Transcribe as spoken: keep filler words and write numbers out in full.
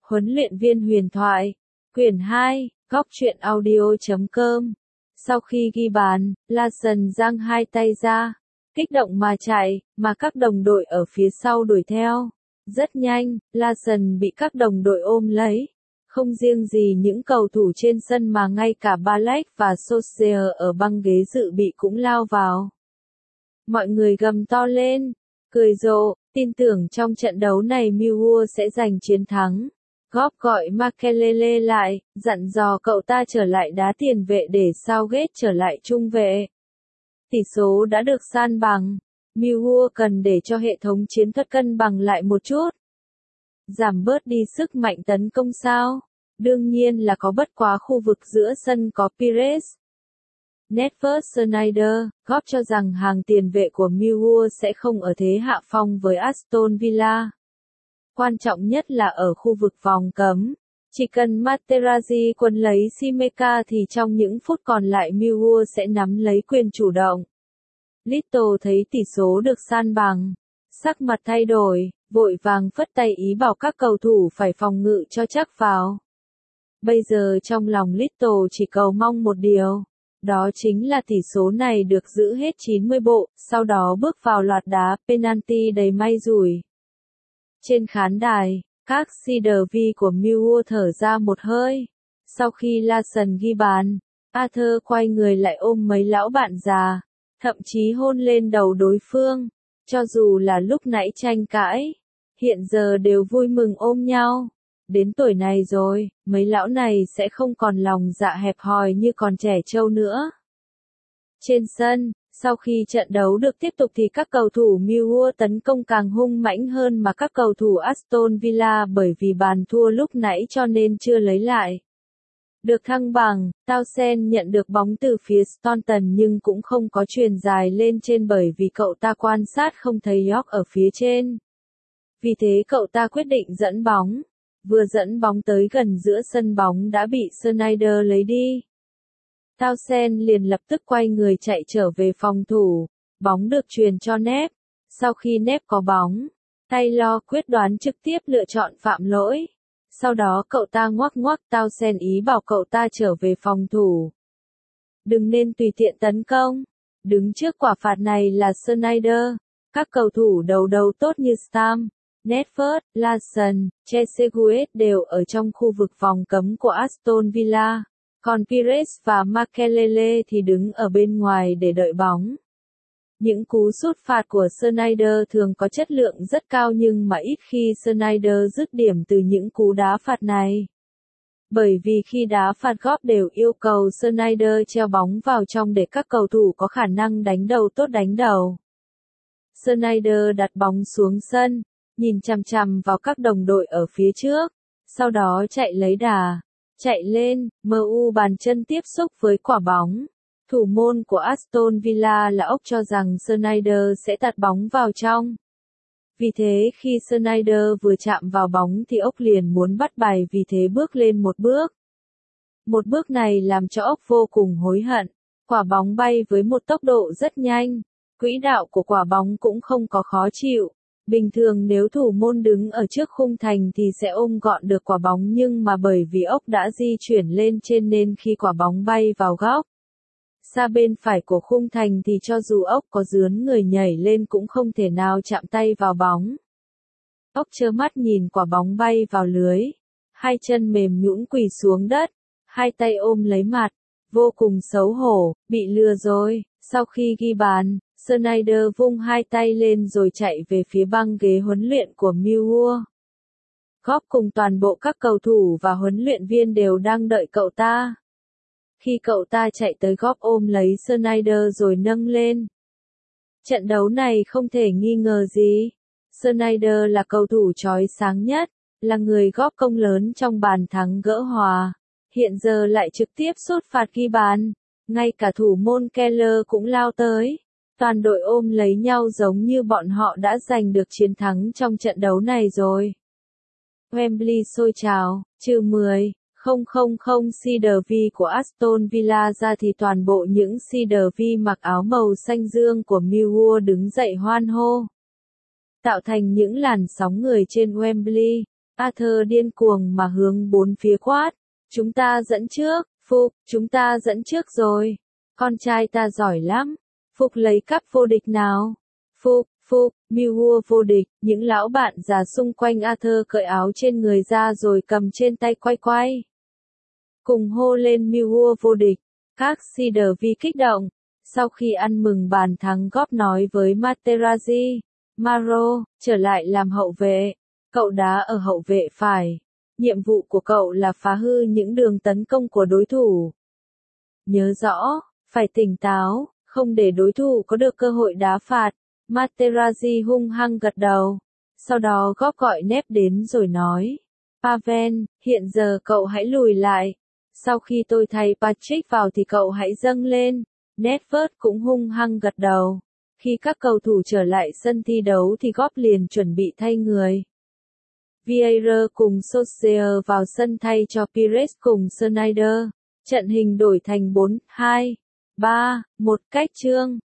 Huấn luyện viên huyền thoại. Quyển hai, góc truyện audio chấm com. Sau khi ghi bàn, Larsen giang hai tay ra, kích động mà chạy, mà các đồng đội ở phía sau đuổi theo. Rất nhanh, Larsen bị các đồng đội ôm lấy. Không riêng gì những cầu thủ trên sân mà ngay cả Ballack và Solskjaer ở băng ghế dự bị cũng lao vào. Mọi người gầm to lên, cười rộ, tin tưởng trong trận đấu này Millwall sẽ giành chiến thắng. Góp gọi Makelele lại, dặn dò cậu ta trở lại đá tiền vệ để Southgate trở lại trung vệ. Tỷ số đã được san bằng, Millwall cần để cho hệ thống chiến thuật cân bằng lại một chút. Giảm bớt đi sức mạnh tấn công sao? Đương nhiên là có, bất quá khu vực giữa sân có Pires, Nedved, Sneijder, góp cho rằng hàng tiền vệ của Millwall sẽ không ở thế hạ phong với Aston Villa. Quan trọng nhất là ở khu vực vòng cấm. Chỉ cần Materazzi quấn lấy Simeka thì trong những phút còn lại Millwall sẽ nắm lấy quyền chủ động. Little thấy tỷ số được san bằng, sắc mặt thay đổi, vội vàng phất tay ý bảo các cầu thủ phải phòng ngự cho chắc vào. Bây giờ trong lòng Little chỉ cầu mong một điều, đó chính là tỷ số này được giữ hết chín mươi bộ, sau đó bước vào loạt đá penalty đầy may rủi. Trên khán đài, các Cedervi của Millwall thở ra một hơi. Sau khi Larsen ghi bàn, Arthur quay người lại ôm mấy lão bạn già, thậm chí hôn lên đầu đối phương. Cho dù là lúc nãy tranh cãi, hiện giờ đều vui mừng ôm nhau. Đến tuổi này rồi, mấy lão này sẽ không còn lòng dạ hẹp hòi như còn trẻ trâu nữa. Trên sân, sau khi trận đấu được tiếp tục thì các cầu thủ Millwall tấn công càng hung mãnh hơn mà các cầu thủ Aston Villa bởi vì bàn thua lúc nãy cho nên chưa lấy lại được thăng bằng. Townsend nhận được bóng từ phía Staunton nhưng cũng không có chuyền dài lên trên bởi vì cậu ta quan sát không thấy York ở phía trên. Vì thế cậu ta quyết định dẫn bóng. Vừa dẫn bóng tới gần giữa sân bóng đã bị Sneijder lấy đi. Townsend liền lập tức quay người chạy trở về phòng thủ, bóng được truyền cho Nep. Sau khi Nep có bóng, Taylor quyết đoán trực tiếp lựa chọn phạm lỗi. Sau đó cậu ta ngoắc ngoắc Townsend ý bảo cậu ta trở về phòng thủ. Đừng nên tùy tiện tấn công. Đứng trước quả phạt này là Sneijder. Các cầu thủ đầu đầu tốt như Stam, Nedved, Larsen, Trezeguet đều ở trong khu vực vòng cấm của Aston Villa. Còn Pires và Makelele thì đứng ở bên ngoài để đợi bóng. Những cú sút phạt của Sneijder thường có chất lượng rất cao nhưng mà ít khi Sneijder dứt điểm từ những cú đá phạt này. Bởi vì khi đá phạt góp đều yêu cầu Sneijder treo bóng vào trong để các cầu thủ có khả năng đánh đầu tốt đánh đầu. Sneijder đặt bóng xuống sân, nhìn chằm chằm vào các đồng đội ở phía trước, sau đó chạy lấy đà. Chạy lên, em u bàn chân tiếp xúc với quả bóng. Thủ môn của Aston Villa là Ốc cho rằng Sneijder sẽ tạt bóng vào trong. Vì thế khi Sneijder vừa chạm vào bóng thì Ốc liền muốn bắt bài vì thế bước lên một bước. Một bước này làm cho Ốc vô cùng hối hận. Quả bóng bay với một tốc độ rất nhanh. Quỹ đạo của quả bóng cũng không có khó chịu. Bình thường nếu thủ môn đứng ở trước khung thành thì sẽ ôm gọn được quả bóng nhưng mà bởi vì Ốc đã di chuyển lên trên nên khi quả bóng bay vào góc xa bên phải của khung thành thì cho dù Ốc có dướn người nhảy lên cũng không thể nào chạm tay vào bóng. Ốc trơ mắt nhìn quả bóng bay vào lưới, hai chân mềm nhũn quỳ xuống đất, hai tay ôm lấy mặt, vô cùng xấu hổ, bị lừa rồi. Sau khi ghi bàn, Sneijder vung hai tay lên rồi chạy về phía băng ghế huấn luyện của Millwall. Góp cùng toàn bộ các cầu thủ và huấn luyện viên đều đang đợi cậu ta. Khi cậu ta chạy tới góp ôm lấy Sneijder rồi nâng lên. Trận đấu này không thể nghi ngờ gì. Sneijder là cầu thủ chói sáng nhất, là người góp công lớn trong bàn thắng gỡ hòa. Hiện giờ lại trực tiếp sút phạt ghi bàn. Ngay cả thủ môn Keller cũng lao tới. Toàn đội ôm lấy nhau giống như bọn họ đã giành được chiến thắng trong trận đấu này rồi. Wembley sôi trào, trừ mười, không không không Cedervi của Aston Villa ra thì toàn bộ những Cedervi mặc áo màu xanh dương của Millwall đứng dậy hoan hô. Tạo thành những làn sóng người trên Wembley. Arthur điên cuồng mà hướng bốn phía quát. Chúng ta dẫn trước, Phục, chúng ta dẫn trước rồi. Con trai ta giỏi lắm. Phục lấy cắp vô địch nào. Phục, Phục, Millwall vô địch. Những lão bạn già xung quanh Arthur cởi áo trên người ra rồi cầm trên tay quay quay. Cùng hô lên Millwall vô địch. Các Cedar vì kích động. Sau khi ăn mừng bàn thắng góp nói với Materazzi. Maro, trở lại làm hậu vệ. Cậu đá ở hậu vệ phải. Nhiệm vụ của cậu là phá hư những đường tấn công của đối thủ. Nhớ rõ, phải tỉnh táo, không để đối thủ có được cơ hội đá phạt. Materazzi hung hăng gật đầu. Sau đó góp gọi Nép đến rồi nói. Pavel, hiện giờ cậu hãy lùi lại. Sau khi tôi thay Patrick vào thì cậu hãy dâng lên. Nedved cũng hung hăng gật đầu. Khi các cầu thủ trở lại sân thi đấu thì góp liền chuẩn bị thay người. Vieira cùng Solskjaer vào sân thay cho Pires cùng Sneijder. Trận hình đổi thành bốn hai ba một cách chương.